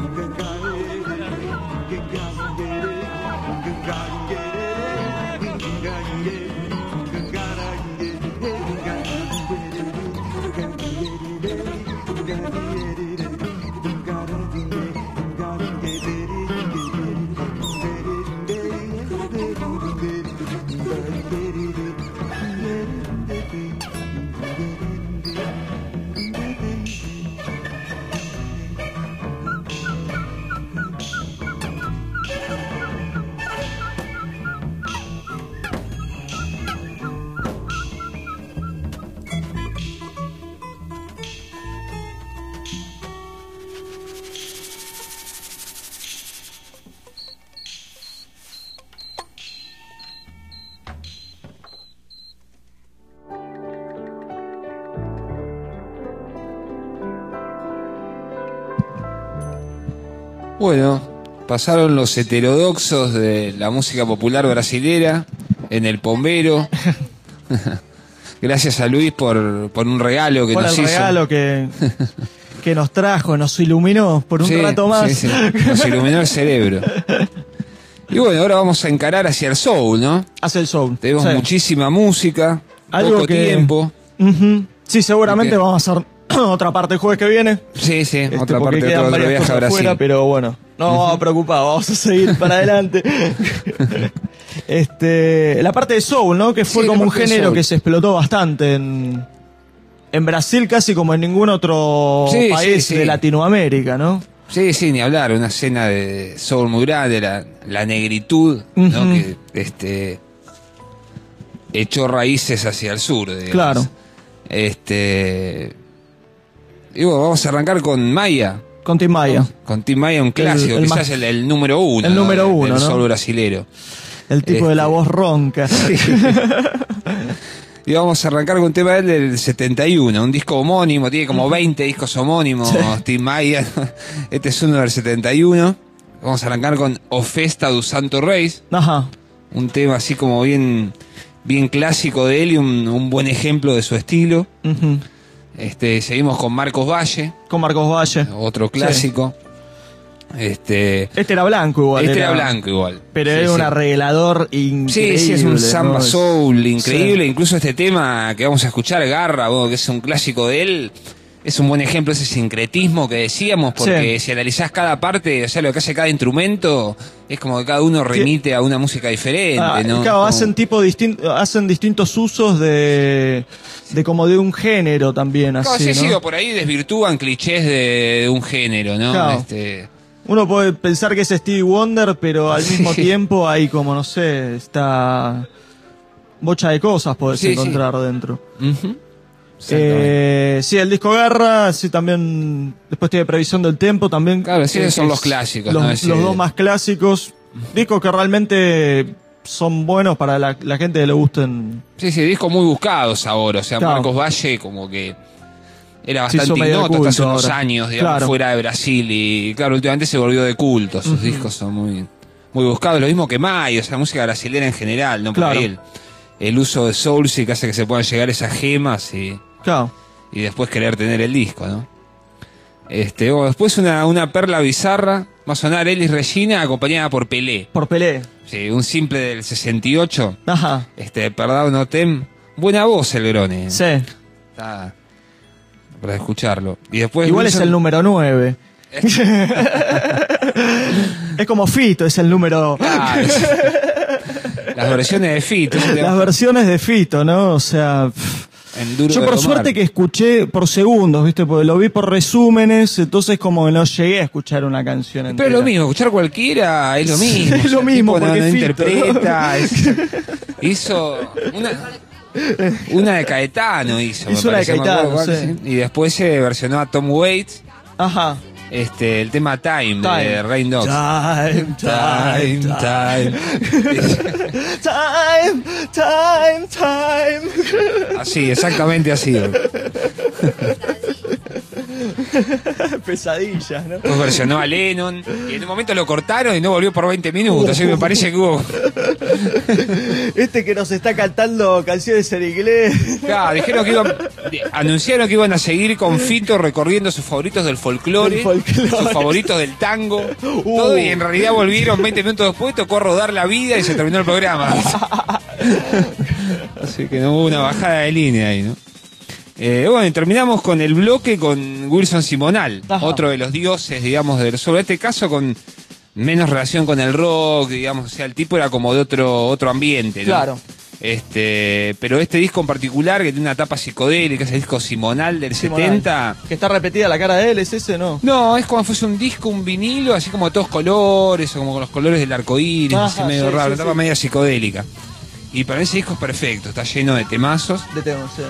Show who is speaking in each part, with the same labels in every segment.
Speaker 1: Bueno, pasaron los heterodoxos de la música popular brasilera en el Pombero. Gracias a Luis por un regalo que nos hizo. Por el regalo
Speaker 2: que nos trajo, nos iluminó por un rato más.
Speaker 1: Sí. Nos iluminó el cerebro. Y bueno, ahora vamos a encarar hacia el soul, ¿no?
Speaker 2: Hacia el soul.
Speaker 1: Tenemos muchísima música, poco tiempo.
Speaker 2: Sí, seguramente vamos a hacer otra parte el jueves que viene.
Speaker 1: Sí, otra parte, otro viaje a Brasil.
Speaker 2: Fuera, pero bueno, no vamos a preocupar, vamos a seguir para adelante. La parte de soul, ¿no? Que fue como un género que se explotó bastante en Brasil, casi como en ningún otro país de Latinoamérica, ¿no?
Speaker 1: Sí, ni hablar, una escena de soul muy grande, la negritud, ¿no? Que echó raíces hacia el sur, digamos.
Speaker 2: Claro.
Speaker 1: Y bueno, vamos a arrancar con Maya.
Speaker 2: Con Tim Maya.
Speaker 1: Con Tim Maya, un clásico, quizás el número uno.
Speaker 2: El número uno,
Speaker 1: del
Speaker 2: ¿no?
Speaker 1: soul brasilero.
Speaker 2: El tipo de la voz ronca.
Speaker 1: Sí. Y vamos a arrancar con un tema del 71, un disco homónimo, tiene como 20 discos homónimos, Tim Maya. Este es uno del 71. Vamos a arrancar con O Festa do Santo Reis.
Speaker 2: Ajá.
Speaker 1: Un tema así como bien clásico de él y un buen ejemplo de su estilo. Seguimos con Marcos Valle.
Speaker 2: Con Marcos Valle.
Speaker 1: Otro clásico.
Speaker 2: Este era blanco igual.
Speaker 1: Era blanco igual.
Speaker 2: Pero era un arreglador increíble.
Speaker 1: Sí, es un samba soul increíble. Incluso este tema que vamos a escuchar, Garra, que es un clásico de él, es un buen ejemplo de ese sincretismo que decíamos, porque si analizás cada parte, o sea, lo que hace cada instrumento, es como que cada uno remite a una música diferente, ¿no?
Speaker 2: Claro, hacen distintos usos de como de un género también, así, ¿no?
Speaker 1: Por ahí desvirtúan clichés de un género, ¿no?
Speaker 2: Claro. Uno puede pensar que es Stevie Wonder, pero al mismo tiempo hay como, no sé, está bocha de cosas podés encontrar dentro. El disco Garra, también después tiene Previsión del Tiempo también.
Speaker 1: Claro, esos son los clásicos.
Speaker 2: Los dos más clásicos, discos que realmente son buenos para la gente que le gusten.
Speaker 1: Sí, discos muy buscados ahora, o sea, Marcos Valle como que era bastante ignoto hasta hace unos años, digamos, fuera de Brasil, y claro, últimamente se volvió de culto, sus discos son muy buscados, lo mismo que Maya, o sea, música brasilera en general, ¿no? Por ahí el uso de soul sí que hace que se puedan llegar esas gemas y después querer tener el disco, ¿no? Después una perla bizarra, va a sonar Elis Regina acompañada por Pelé.
Speaker 2: Por Pelé.
Speaker 1: Sí, un simple del 68.
Speaker 2: Ajá.
Speaker 1: Perdón, no tem. Buena voz el Grone.
Speaker 2: Sí.
Speaker 1: Está para escucharlo. Y después
Speaker 2: igual es el número 9. Es como Fito, es el número...
Speaker 1: Claro, las versiones de Fito.
Speaker 2: Las versiones de Fito, ¿no? O sea... Yo por suerte que escuché por segundos, ¿viste? Porque lo vi por resúmenes, entonces como que no llegué a escuchar una canción entera.
Speaker 1: Pero es lo mismo, escuchar cualquiera es lo mismo.
Speaker 2: Es lo mismo, porque
Speaker 1: no
Speaker 2: Fito,
Speaker 1: interpreta. Hizo una de Caetano hizo
Speaker 2: una de Caetano,
Speaker 1: y después se versionó a Tom Waits.
Speaker 2: Ajá.
Speaker 1: El tema Time de Rain Dogs.
Speaker 2: Time.
Speaker 1: Así, exactamente así.
Speaker 2: Pesadillas, ¿no?
Speaker 1: Pues versionó a Lennon y en un momento lo cortaron y no volvió por 20 minutos. Así me parece que hubo...
Speaker 2: Que nos está cantando canciones en inglés.
Speaker 1: Claro, dijeron que anunciaron que iban a seguir con Fito recorriendo sus favoritos del folclore, sus favoritos del tango, todo, y en realidad volvieron 20 minutos después, tocó rodar la vida y se terminó el programa. Así que no hubo una bajada de línea ahí, ¿no? Bueno, y terminamos con el bloque con Wilson Simonal, otro de los dioses, digamos, sobre este caso con menos relación con el rock, digamos, o sea, el tipo era como de otro ambiente, ¿no?
Speaker 2: Claro.
Speaker 1: Pero este disco en particular, que tiene una tapa psicodélica, es el disco Simonal del 70.
Speaker 2: Que está repetida la cara de él, ¿es ese, no?
Speaker 1: No, es como si fuese un disco, un vinilo, así como de todos colores, o como con los colores del arco iris, así medio raro, una tapa media psicodélica. Y para mí ese disco es perfecto, está lleno de temazos.
Speaker 2: De temas, sí.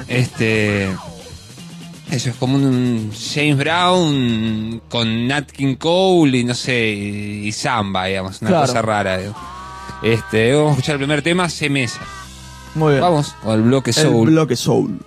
Speaker 1: Eso es como un James Brown con Nat King Cole y no sé, y samba, digamos, una cosa rara. Digamos. Vamos a escuchar el primer tema, C-Mesa.
Speaker 2: Muy bien.
Speaker 1: Vamos, o el bloque Soul.
Speaker 2: El bloque Soul.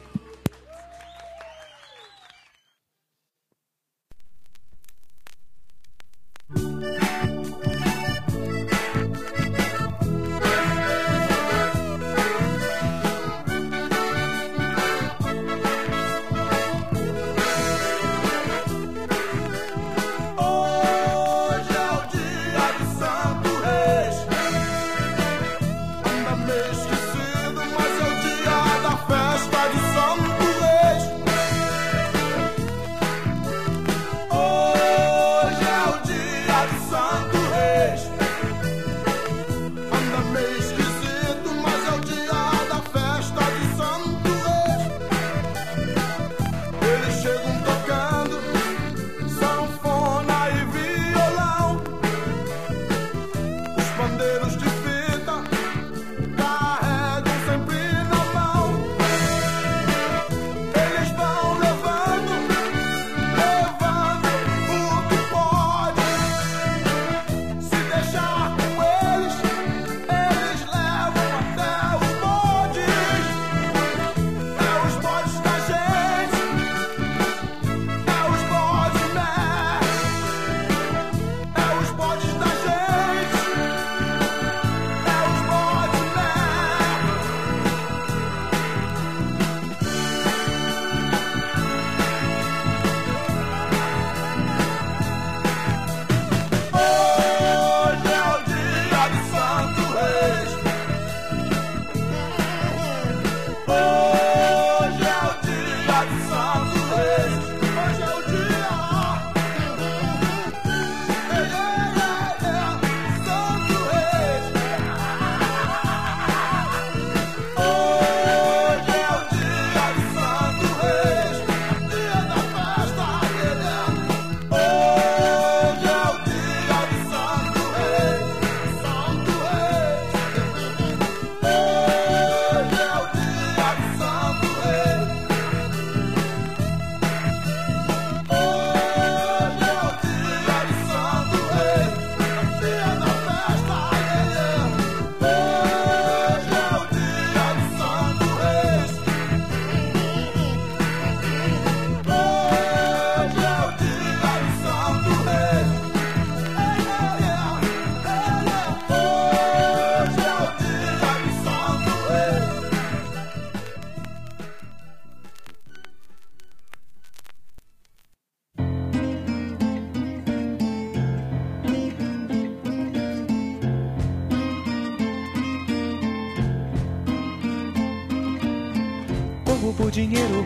Speaker 3: Por dinheiro,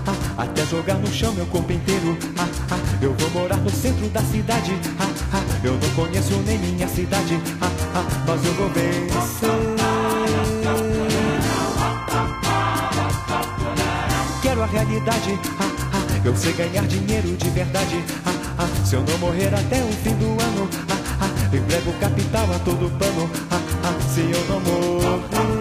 Speaker 3: até jogar no chão meu corpo inteiro. Eu vou morar no centro da cidade. Eu não conheço nem minha cidade. Mas eu vou vencer. Quero a realidade. Eu sei ganhar dinheiro de verdade. Se eu não morrer até o fim do ano, emprego capital a todo pano. Se eu não morrer.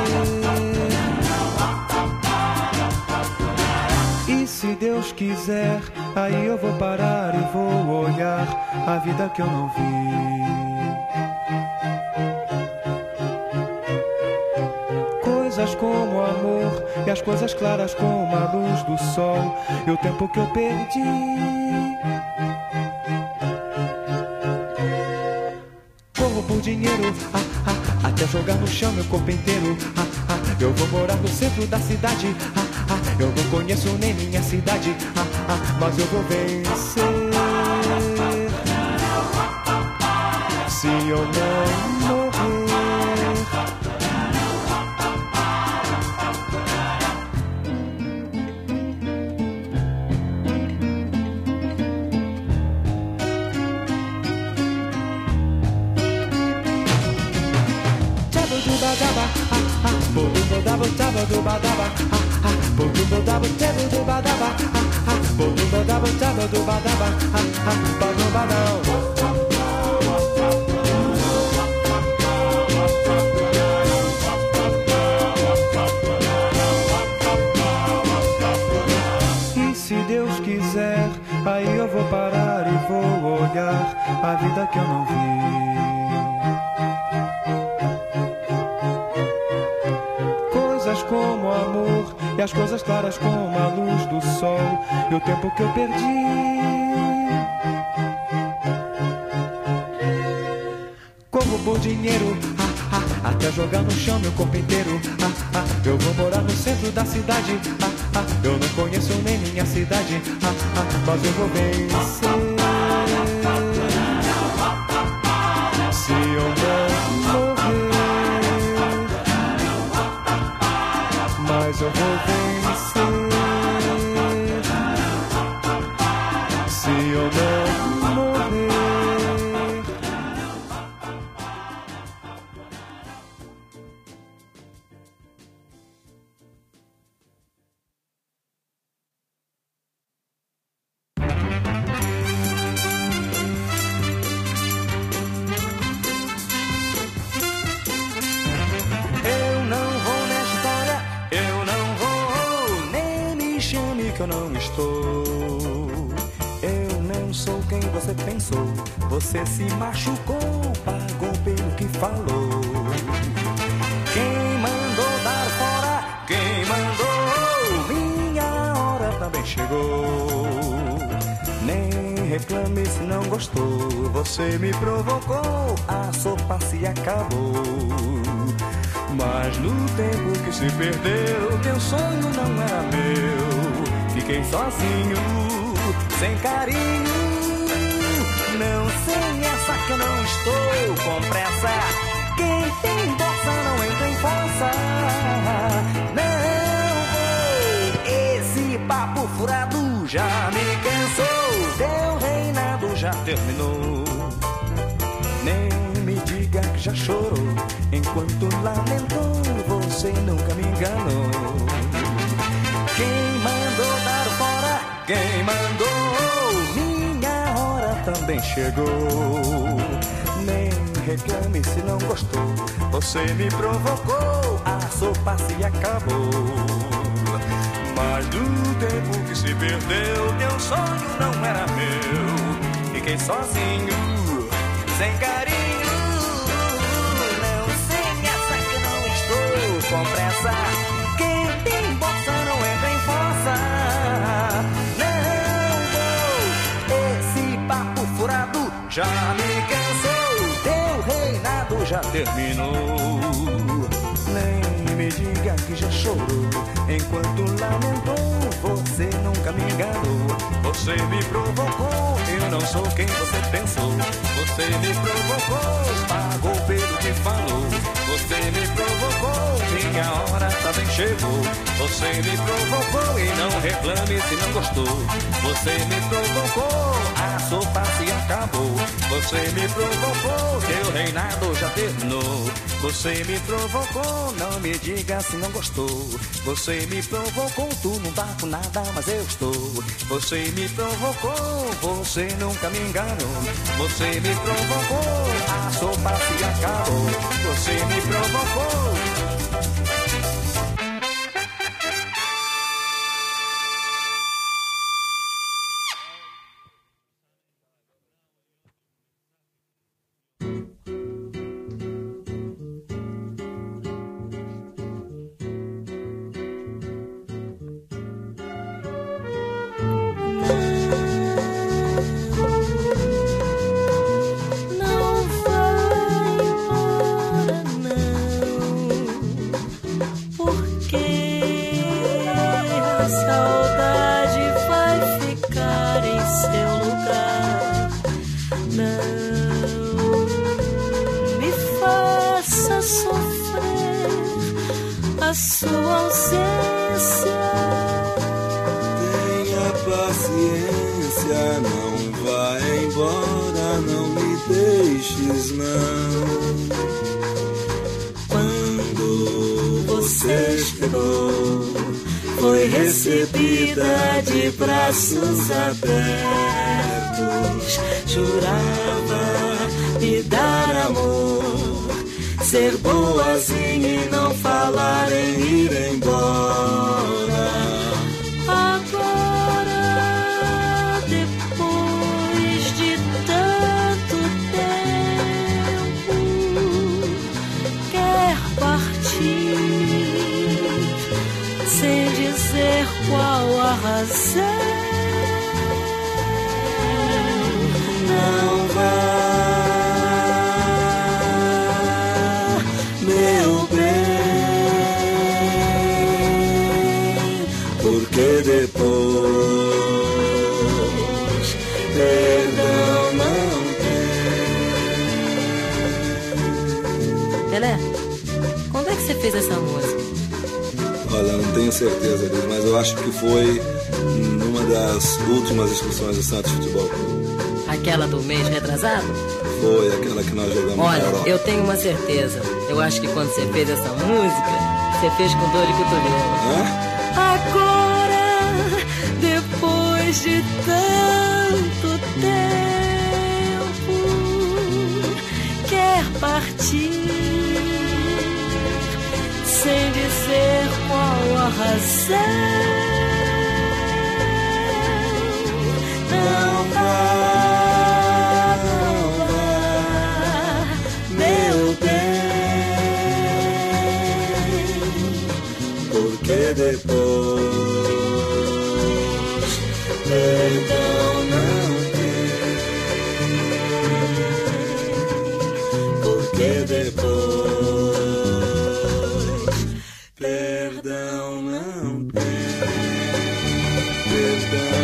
Speaker 3: Se Deus quiser, aí eu vou parar e vou olhar a vida que eu não vi. Coisas Coisas como amor e as coisas claras como a luz do sol e o tempo que eu perdi. Corro por dinheiro, até jogar no chão meu corpo inteiro. Eu vou morar no centro da cidade. Eu não conheço nem minha cidade. Mas eu vou vencer. Se eu não morrer. E se Deus quiser, aí eu vou parar e vou olhar a vida que eu não vi. Como amor e as coisas claras como a luz do sol e o tempo que eu perdi. Corro por dinheiro, até jogar no chão meu corpo inteiro. Eu vou morar no centro da cidade. Eu não conheço nem minha cidade. Mas eu vou vencer. Se eu não morrer. Mas eu vou vencer. Se eu não morrer. Eu não vou nessa história. Eu não vou, nem me chame que eu não estou. Eu não sou quem você pensou. Você se machucou, pagou pelo que falou. Quem mandou dar fora? Quem mandou? Minha hora também chegou. Nem reclame se não gostou. Você me provocou, a sopa se acabou. Mas no tempo que se perdeu, teu sonho não era meu. Fiquei sozinho, sem carinho. Não sei essa que eu não estou com pressa. Quem tem bossa não entra em força. Não vou, esse papo furado já me cansou. Teu reinado já terminou. Nem me diga que já chorou. Enquanto lamentou, você nunca me enganou. Quem mandou dar fora? Quem mandou? Minha hora também chegou. Nem reclame se não gostou. Você me provocou, a sopa se acabou. Mas do tempo que se perdeu, teu sonho não era meu. Fiquei sozinho, sem carinho. Com pressa, quem tem bossa não entra em força. Não vou, esse papo furado já me cansou. Teu reinado já terminou. Nem me diga que já chorou. Enquanto lamentou, você nunca me enganou. Você me provocou, eu não sou quem você pensou. Você me provocou, pagou pelo que falou. Você me provocou, minha hora também chegou. Você me provocou e não reclame se não gostou. Você me provocou, a sopa se acabou. Você me provocou, teu reinado já terminou. Você me provocou, não me diga se não gostou. Você me provocou, tu não tá com nada, mas eu estou. Você me provocou, você nunca me enganou. Você me provocou, a sopa se acabou. Você me provocou. a sua ausência. Tenha paciência, não vá embora, não me deixes não. Quando você chegou, foi recebida de braços abertos. Jurava me dar amor, ser boazinha e não falar em ir embora. Agora, depois de tanto tempo, quer partir sem dizer qual a razão. Não vá, meu bem, porque depois perdão não tem.
Speaker 4: Pelé, quando é que você fez essa música?
Speaker 5: Olha, não tenho certeza disso, mas eu acho que foi numa das últimas excursões do Santos Futebol Clube.
Speaker 4: Aquela do mês retrasado?
Speaker 5: Foi aquela que nós jogamos na Europa.
Speaker 4: Olha, eu tenho uma certeza. Eu acho que quando você fez essa música, você fez com dor de cotovelo.
Speaker 3: Agora, depois de tanto tempo, quer partir sem dizer qual a razão. Não vá, meu bem, porque depois perdão não tem, porque depois perdão não tem, perdão.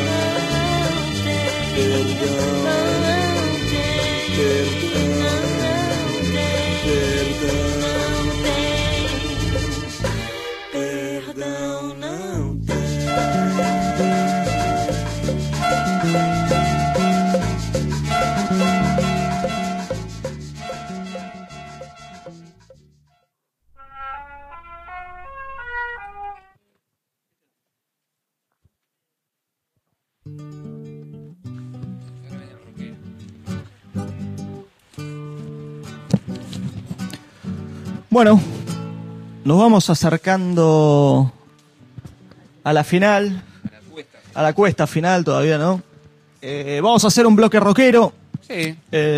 Speaker 2: Bueno, nos vamos acercando a la final, a la cuesta final todavía, ¿no? Vamos a hacer un bloque rockero.
Speaker 1: Sí.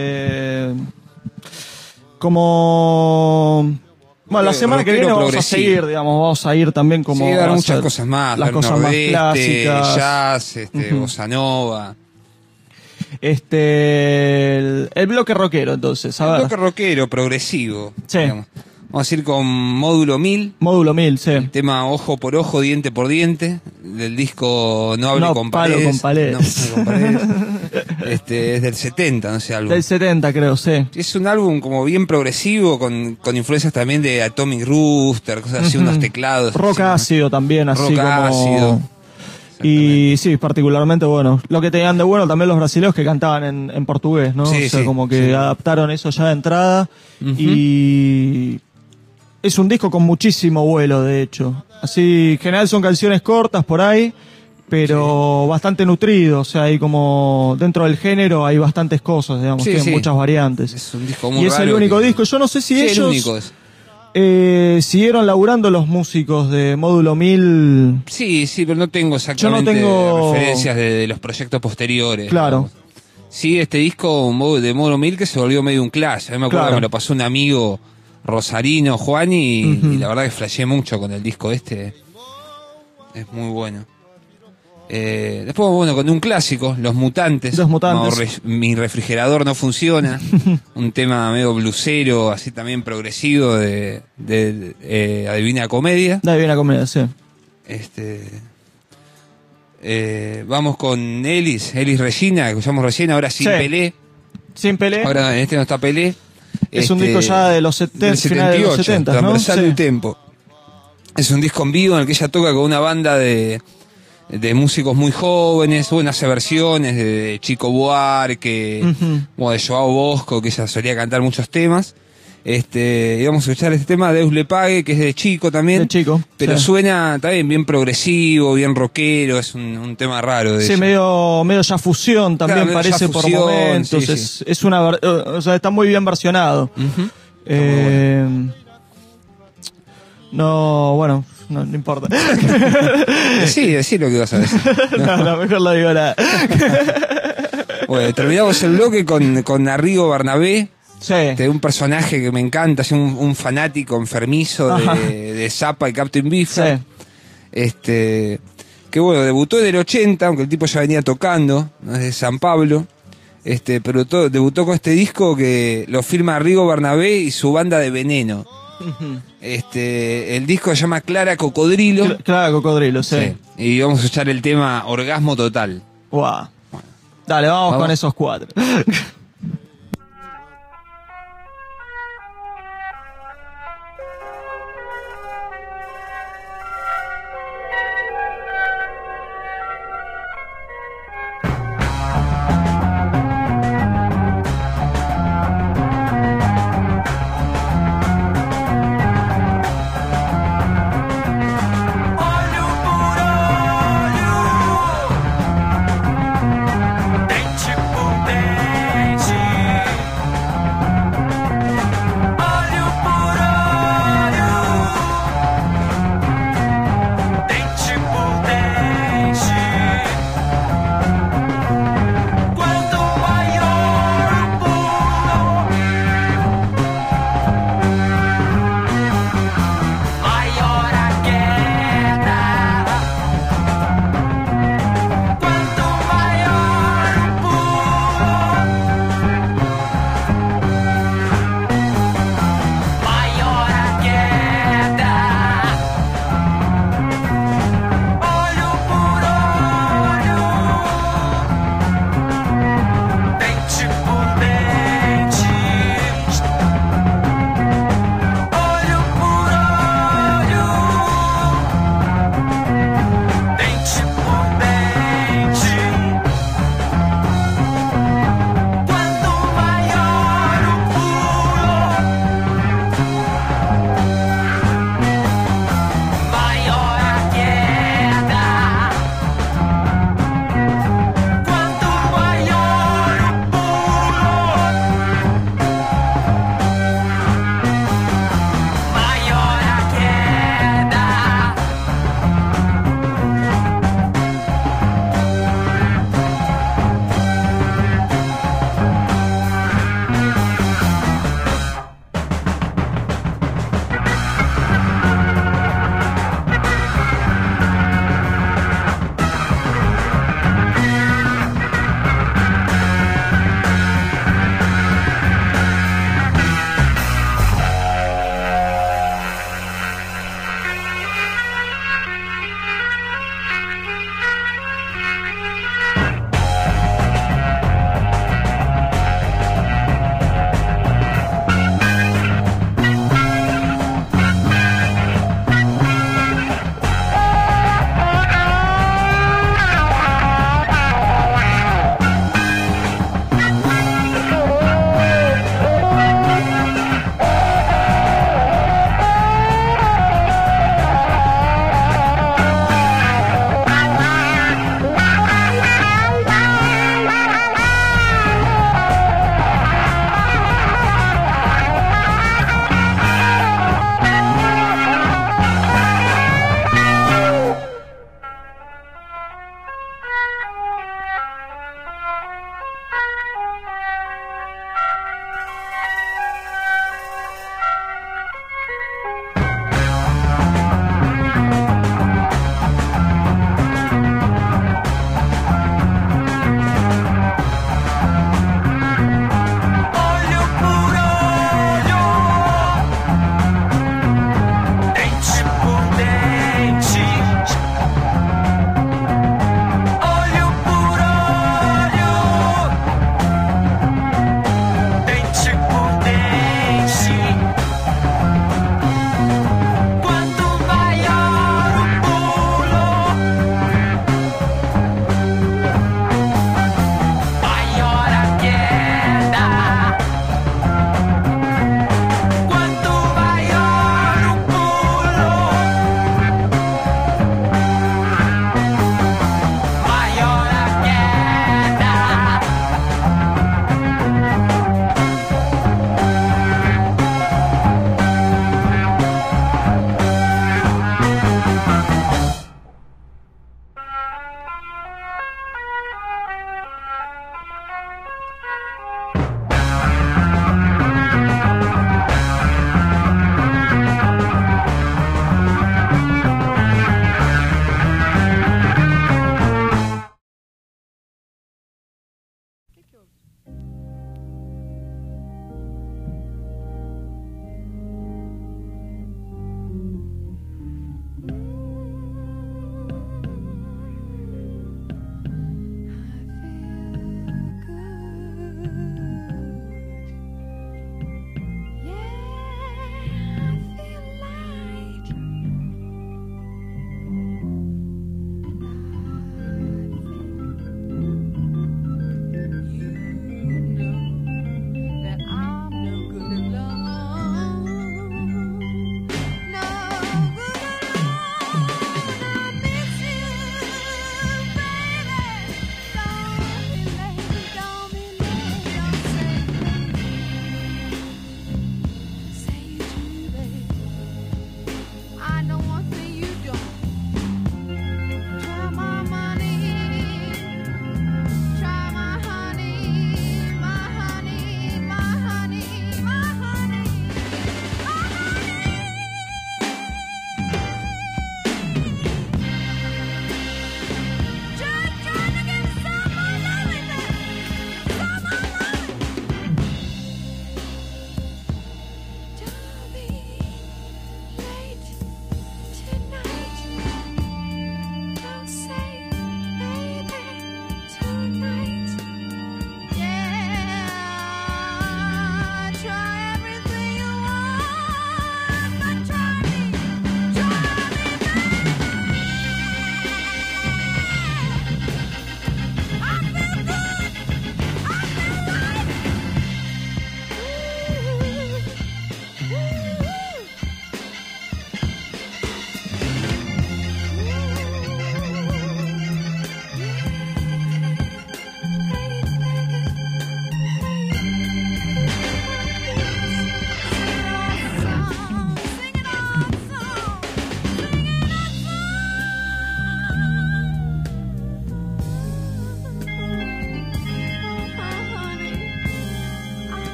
Speaker 2: Como... Bueno, la semana que viene vamos a seguir, digamos, vamos a ir también como...
Speaker 1: Sí, dar muchas cosas más.
Speaker 2: Las cosas más clásicas.
Speaker 1: Jazz, bossa nova.
Speaker 2: El bloque rockero, entonces.
Speaker 1: El bloque rockero, progresivo.
Speaker 2: Sí.
Speaker 1: Digamos. Vamos a ir con Módulo 1000.
Speaker 2: Módulo 1000, sí.
Speaker 1: El tema Ojo por Ojo, Diente por Diente, del disco No Hable con Paredes.
Speaker 2: Con Paredes.
Speaker 1: No, con Paredes. Es del 70, no sé, álbum.
Speaker 2: Del 70, creo, sí.
Speaker 1: Es un álbum como bien progresivo, con influencias también de Atomic Rooster, cosas así, unos teclados.
Speaker 2: Rock
Speaker 1: así,
Speaker 2: ácido, ¿no? También, así
Speaker 1: rock
Speaker 2: como...
Speaker 1: ácido.
Speaker 2: Y sí, particularmente, bueno, lo que tenían de bueno también los brasileños que cantaban en portugués, ¿no?
Speaker 1: Sí,
Speaker 2: o sea,
Speaker 1: sí,
Speaker 2: como que adaptaron eso ya de entrada. Y es un disco con muchísimo vuelo, de hecho. Así, en general son canciones cortas por ahí, pero bastante nutrido. O sea, hay como, dentro del género hay bastantes cosas, digamos, tienen muchas variantes.
Speaker 1: Es un disco muy
Speaker 2: y es
Speaker 1: raro
Speaker 2: el único disco. Yo no sé si ellos...
Speaker 1: el único es.
Speaker 2: Siguieron laburando los músicos de Módulo 1000.
Speaker 1: Sí, pero no tengo exactamente referencias de los proyectos posteriores.
Speaker 2: Claro.
Speaker 1: Digamos. Sí, este disco de Módulo 1000 que se volvió medio un clash. A mí me acuerdo que me lo pasó un amigo rosarino, Juan, y la verdad que flasheé mucho con el disco este. Es muy bueno. Después, bueno, con un clásico, Los Mutantes.
Speaker 2: Los Mutantes.
Speaker 1: Mi refrigerador no funciona. Un tema medio blusero, así también progresivo de Divina Comedia.
Speaker 2: La Divina Comedia, sí.
Speaker 1: Vamos con Elis Regina, que escuchamos recién, ahora sin Pelé.
Speaker 2: Sin Pelé.
Speaker 1: Ahora en este no está Pelé.
Speaker 2: Es un disco ya de los 70, finales de los 70,
Speaker 1: Transversal
Speaker 2: ¿no?
Speaker 1: del Tempo. Es un disco en vivo en el que ella toca con una banda de músicos muy jóvenes, bueno, hace versiones de Chico Buarque, como de Joao Bosco, que ella solía cantar muchos temas. Y vamos a escuchar este tema de Deus le pague, que es de Chico también.
Speaker 2: De Chico.
Speaker 1: Pero suena también bien progresivo, bien rockero, es un tema raro de
Speaker 2: sí,
Speaker 1: ella.
Speaker 2: medio ya fusión también, claro, parece por momentos.
Speaker 1: Sí.
Speaker 2: Es una, o sea, está muy bien versionado. No, bueno, no importa.
Speaker 1: Decí lo que vas a decir.
Speaker 2: No, mejor lo digo nada.
Speaker 1: Bueno, terminamos el bloque con Arrigo Barnabé.
Speaker 2: Sí.
Speaker 1: De un personaje que me encanta, es un fanático enfermizo de Zappa y Captain Beefheart. Sí. Que bueno, debutó en el 80, aunque el tipo ya venía tocando, ¿no? Es de San Pablo. Pero debutó con este disco que lo firma Arrigo Barnabé y su banda de Veneno. El disco se llama Clara Cocodrilo.
Speaker 2: Clara Cocodrilo, sí.
Speaker 1: Y vamos a escuchar el tema Orgasmo Total.
Speaker 2: Wow. Bueno. Dale, vamos con esos 4.
Speaker 3: Dente por dente.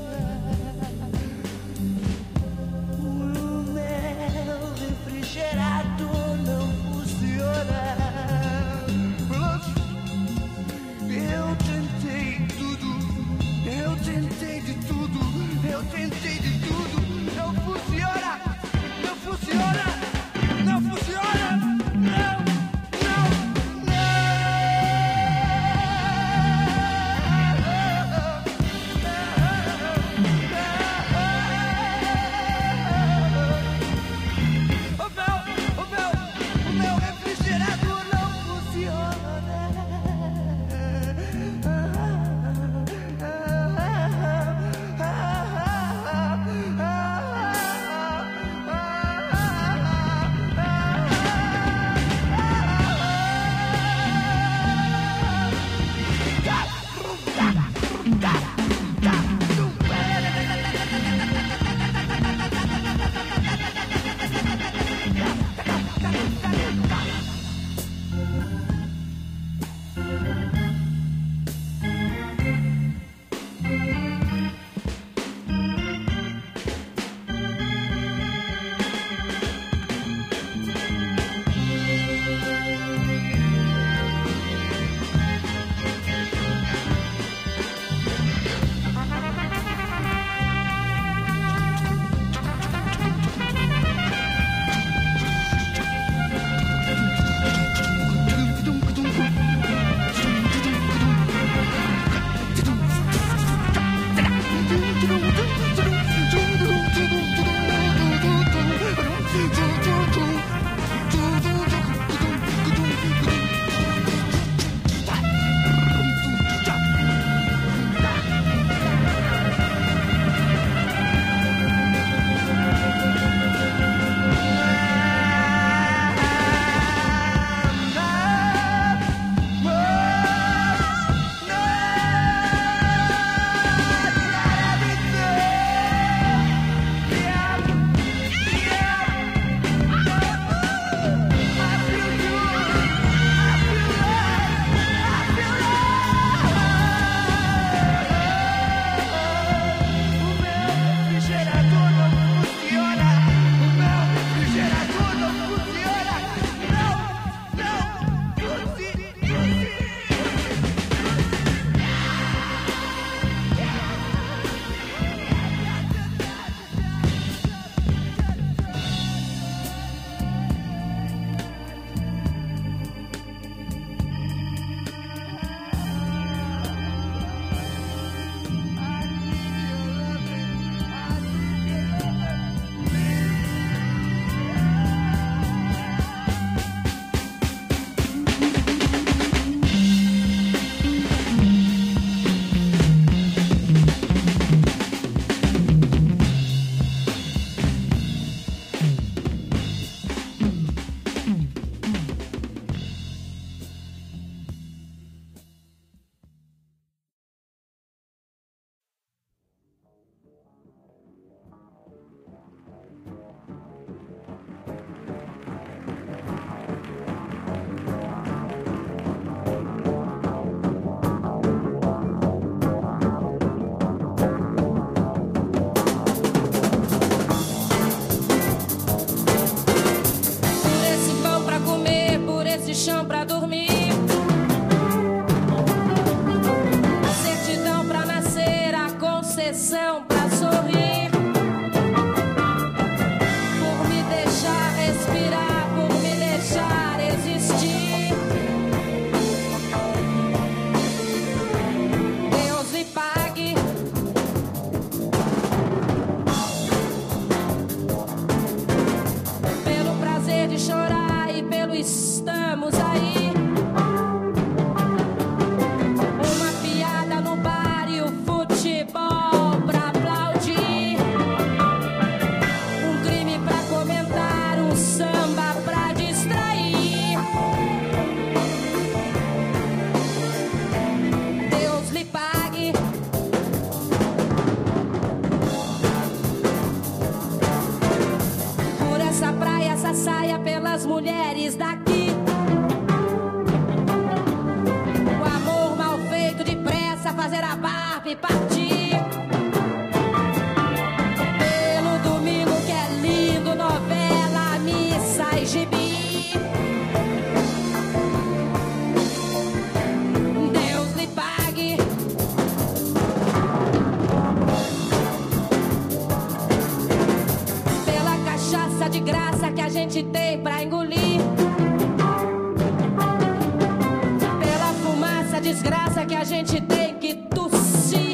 Speaker 6: fazer a barba e partir. desgraça que a gente tem que tossir.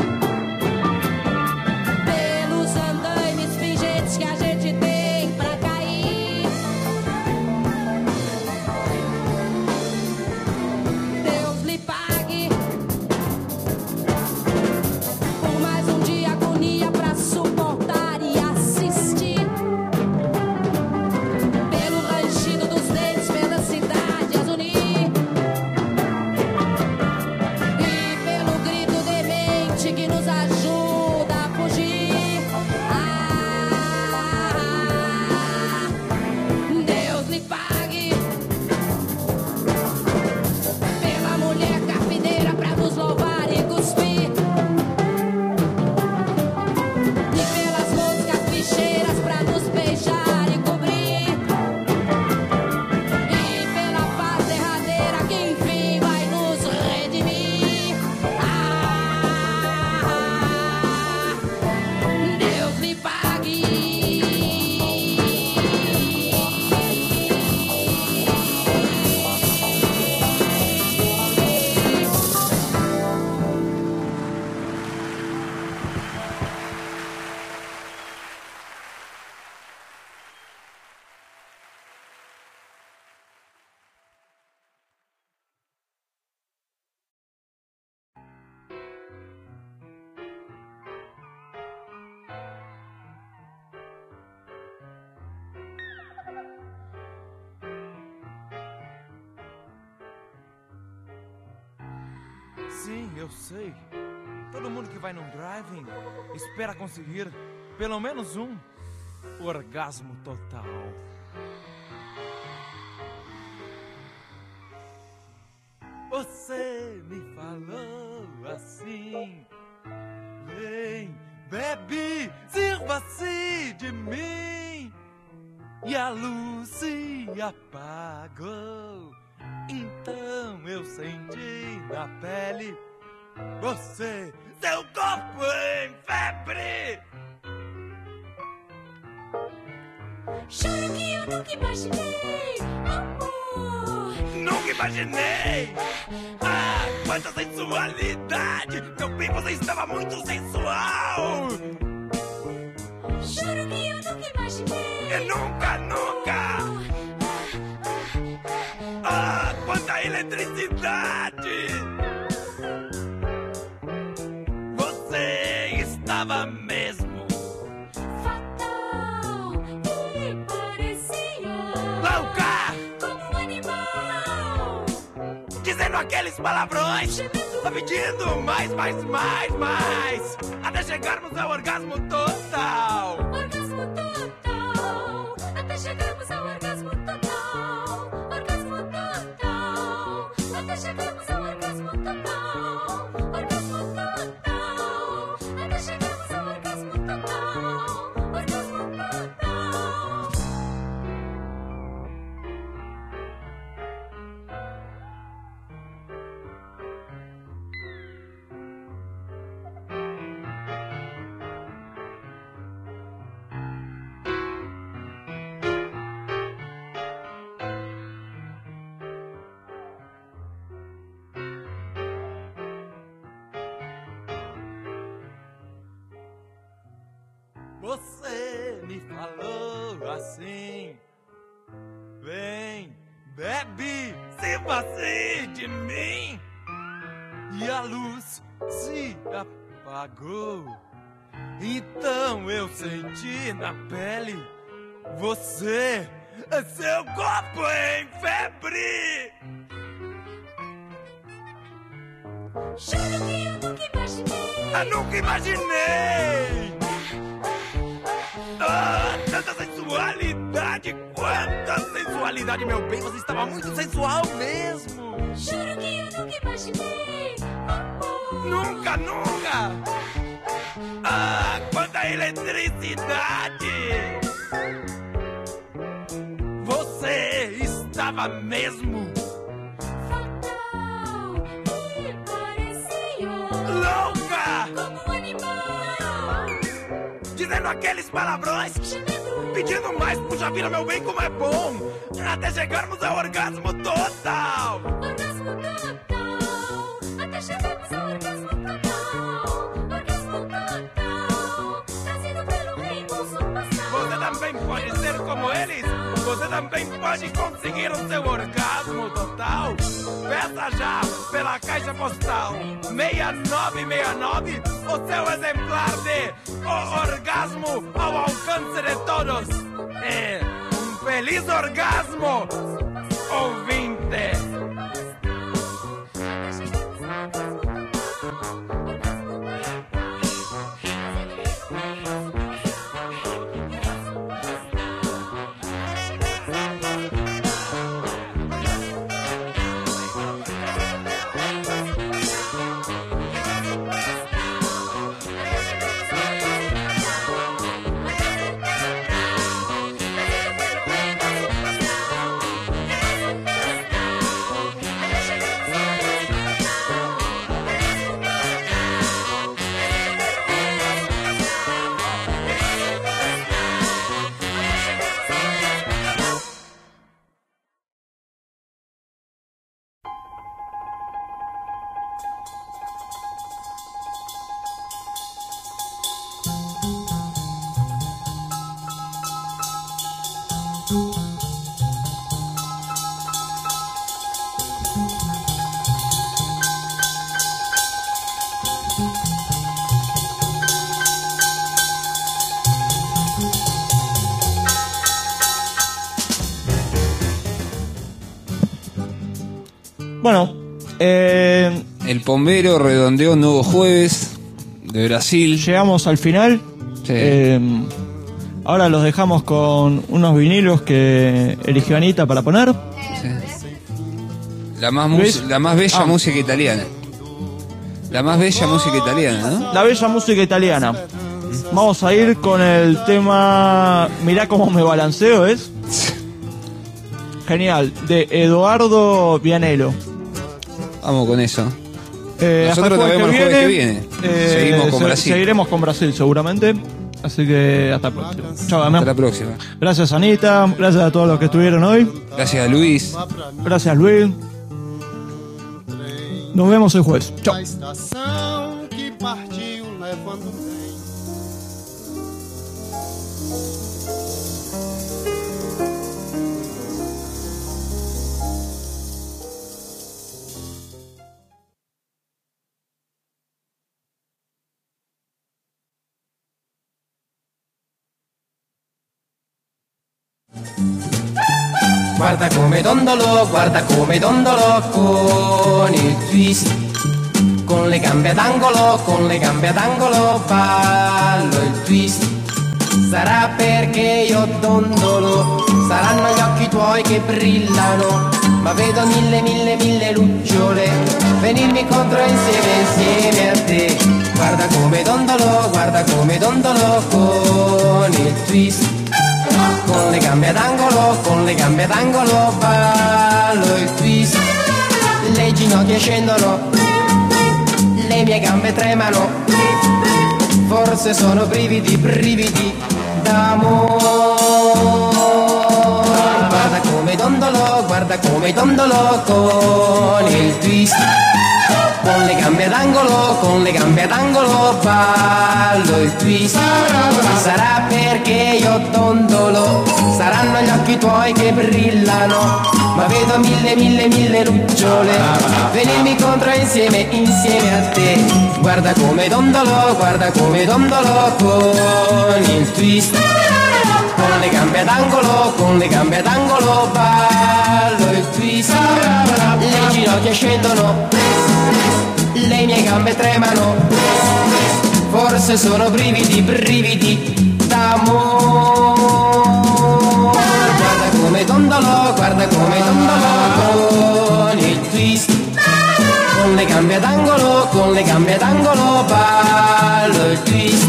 Speaker 6: Pelos andaimes pingentes que a gente tem pra cair. Deus lhe pague por mais um dia agonia pra suportar e assistir. Pelo rangido dos dentes, pela cidade as unir. E pelo grito demente que nos ajuda a fugir. Deus lhe pague pela mulher carpineira pra nos louvar e cuspir. E pelas moscas bicheiras pra nos beijar e cobrir. E pela paz derradeira que enfim vai nos redimir. Deus lhe pague.
Speaker 7: Sim, eu sei. Todo mundo que vai num drive-in espera conseguir pelo menos um orgasmo total. Você me falou assim: vem, bebe, sirva-se de mim. E a luz se apagou. Então eu senti na pele você, seu corpo em febre.
Speaker 6: Juro que eu nunca imaginei, amor.
Speaker 7: Nunca imaginei. Ah, quanta sensualidade. Meu bem, você estava muito sensual.
Speaker 6: Juro que eu nunca imaginei.
Speaker 7: Eu nunca, nunca. Ah, quanta eletricidade. Você estava mesmo
Speaker 6: Fatal e parecia
Speaker 7: louca,
Speaker 6: como um animal,
Speaker 7: dizendo aqueles palavrões, tá pedindo mais, até chegarmos ao orgasmo total.
Speaker 6: orgasmo total, até chegarmos ao orgasmo total. Orgasmo total, até chegarmos ao orgasmo total. Orgasmo total, até chegarmos ao orgasmo total. Orgasmo total.
Speaker 7: Você me falou assim: vem, bebe, sirva-se de mim. E a luz se apagou. Então eu senti na pele você, seu corpo em febre.
Speaker 6: Juro que eu nunca imaginei.
Speaker 7: Eu nunca imaginei. Ah, tanta sensualidade. Quanta sensualidade, meu bem. Você estava muito sensual mesmo.
Speaker 6: Juro que eu nunca imaginei, amor.
Speaker 7: Nunca, nunca. Ah, quanta eletricidade. Você estava mesmo
Speaker 6: Fatal e parecia
Speaker 7: louca,
Speaker 6: como um animal,
Speaker 7: dizendo aqueles palavrões, pedindo mais. Puxa vida, meu bem, como é bom, até chegarmos ao orgasmo total.
Speaker 6: orgasmo total,
Speaker 7: também pode conseguir o seu orgasmo total. Peça já pela caixa postal 6969 o seu exemplar de O Orgasmo ao alcance de todos. É um feliz orgasmo, ouvinte.
Speaker 2: Bueno,
Speaker 1: el Pombero redondeó un nuevo jueves de Brasil.
Speaker 2: Llegamos al final.
Speaker 1: Sí.
Speaker 2: Ahora los dejamos con unos vinilos que eligió Anita para poner.
Speaker 1: Sí. La más bella música italiana. La más bella música italiana, ¿no?
Speaker 2: La bella música italiana. Vamos a ir con el tema Mirá cómo me balanceo, ¿es? Genial, de Edoardo Vianello.
Speaker 1: Vamos con eso. Nosotros nos vemos el jueves que viene. Seguimos con Brasil.
Speaker 2: Seguiremos con Brasil seguramente. Así que hasta la próxima. Chao, Damián.
Speaker 1: Hasta la próxima.
Speaker 2: Gracias, Anita. Gracias a todos los que estuvieron hoy.
Speaker 1: Gracias a Luis.
Speaker 2: Gracias, Luis. Nos vemos el jueves. Chao.
Speaker 8: Guarda come dondolo con il twist, con le gambe ad angolo, ballo il twist. Sarà perché io dondolo, saranno gli occhi tuoi che brillano, ma vedo mille lucciole venirmi contro insieme a te. Guarda come dondolo con il twist, con le gambe ad angolo, ballo il twist. Le ginocchia scendono, le mie gambe tremano, forse sono brividi d'amore. Guarda come dondolo con il twist, con le gambe ad angolo, ballo il twist. Sarà perché io dondolo, saranno gli occhi tuoi che brillano, ma vedo mille lucciole venirmi contro insieme a te. Guarda come dondolo con il twist, con le gambe ad angolo, ballo il twist. Le ginocchia scendono, le mie gambe tremano, forse sono brividi d'amore. Guarda come dondolo con il twist, con le gambe ad angolo, ballo il twist.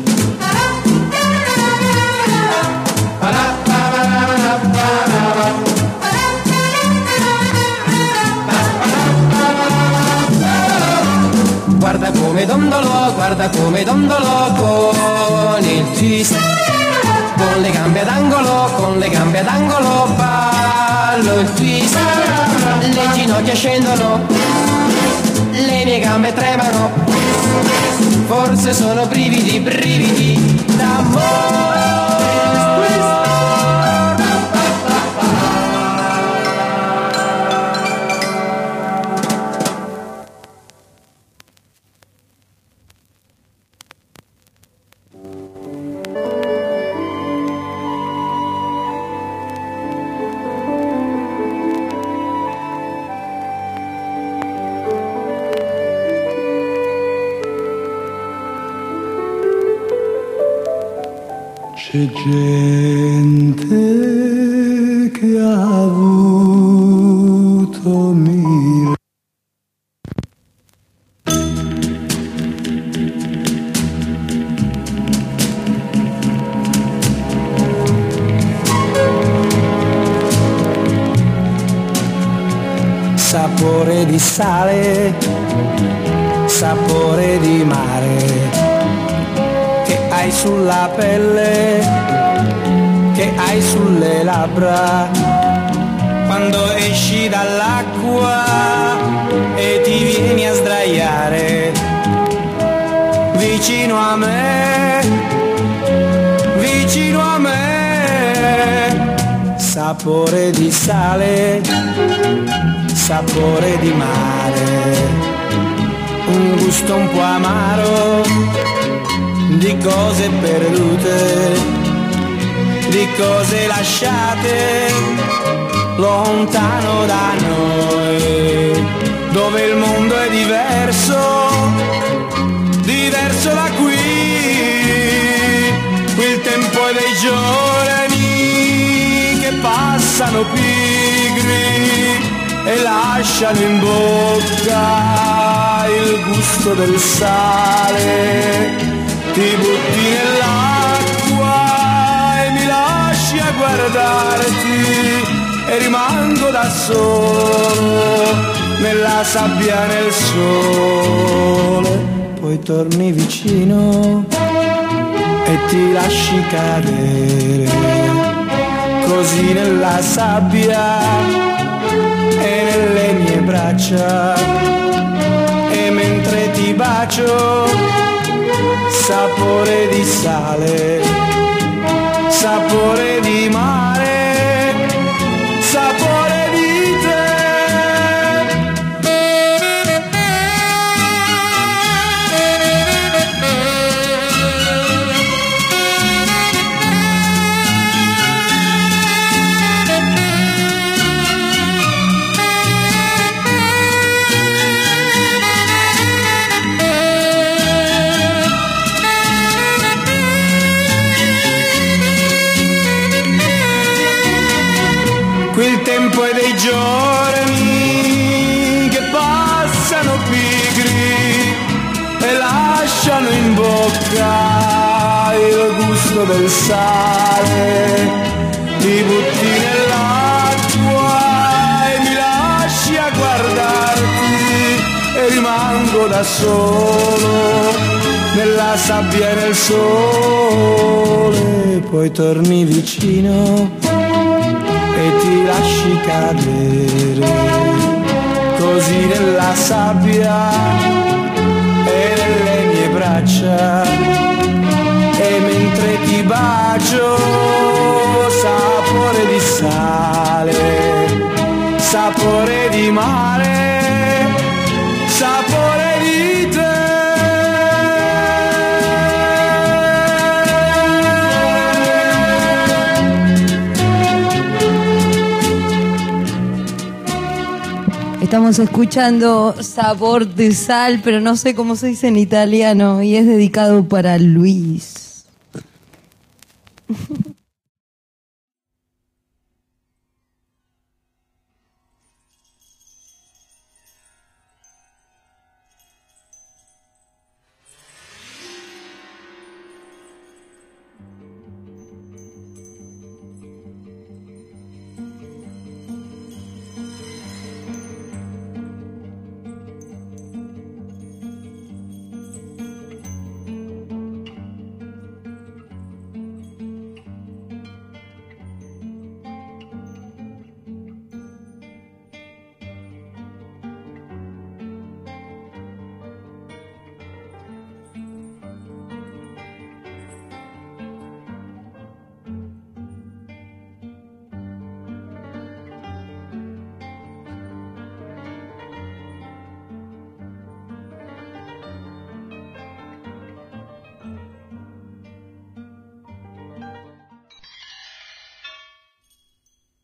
Speaker 8: Guarda come dondolo con il twist, con le gambe ad angolo, ballo il twist. Le ginocchia scendono, le mie gambe tremano, forse sono brividi d'amore.
Speaker 9: C'è gente che ha avuto mille.
Speaker 8: Sapore di sale, sapore di mare, che hai sulla pelle, che hai sulle labbra, quando esci dall'acqua e ti vieni a sdraiare vicino a me, vicino a me. Sapore di sale, sapore di mare, un gusto un po' amaro di cose perdute, di cose lasciate lontano da noi, dove il mondo è diverso, diverso da qui. Qui il tempo è dei giorni che passano pigri e lasciano in bocca il gusto del sale. Ti butti nell'acqua e mi lasci a guardarti e rimango da solo nella sabbia, nel sole. Poi torni vicino e ti lasci cadere così nella sabbia e nelle mie braccia, e mentre ti bacio, sapore di sale, sapore di mare, sapore di te. Quel tempo è dei giorni che passano pigri e lasciano in bocca il gusto del sale. Ti butti nell'acqua e mi lasci a guardarti e rimango da solo nella sabbia e nel sole. Poi torni vicino e ti lasci cadere così nella sabbia e nelle mie braccia, e mentre ti bacio, sapore di sale, sapore di mare, sapore di te.
Speaker 10: Estamos escuchando Sabor de Sal, pero no sé cómo se dice en italiano, y es dedicado para Luis.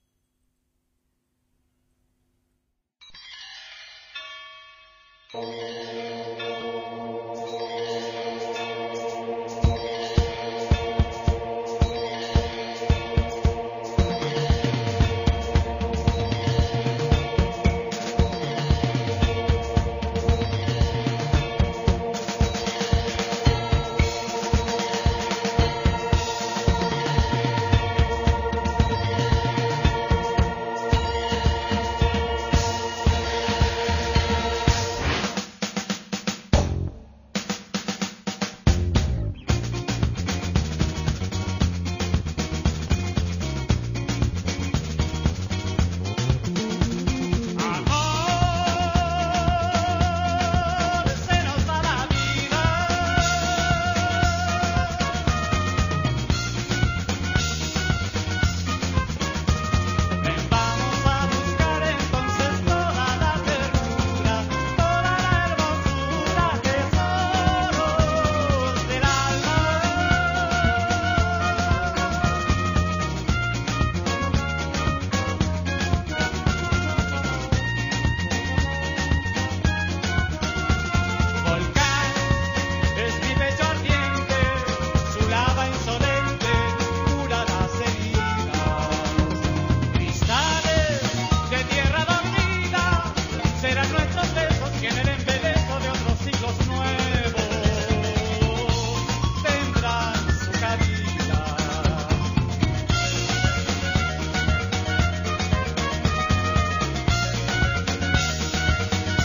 Speaker 11: Oh.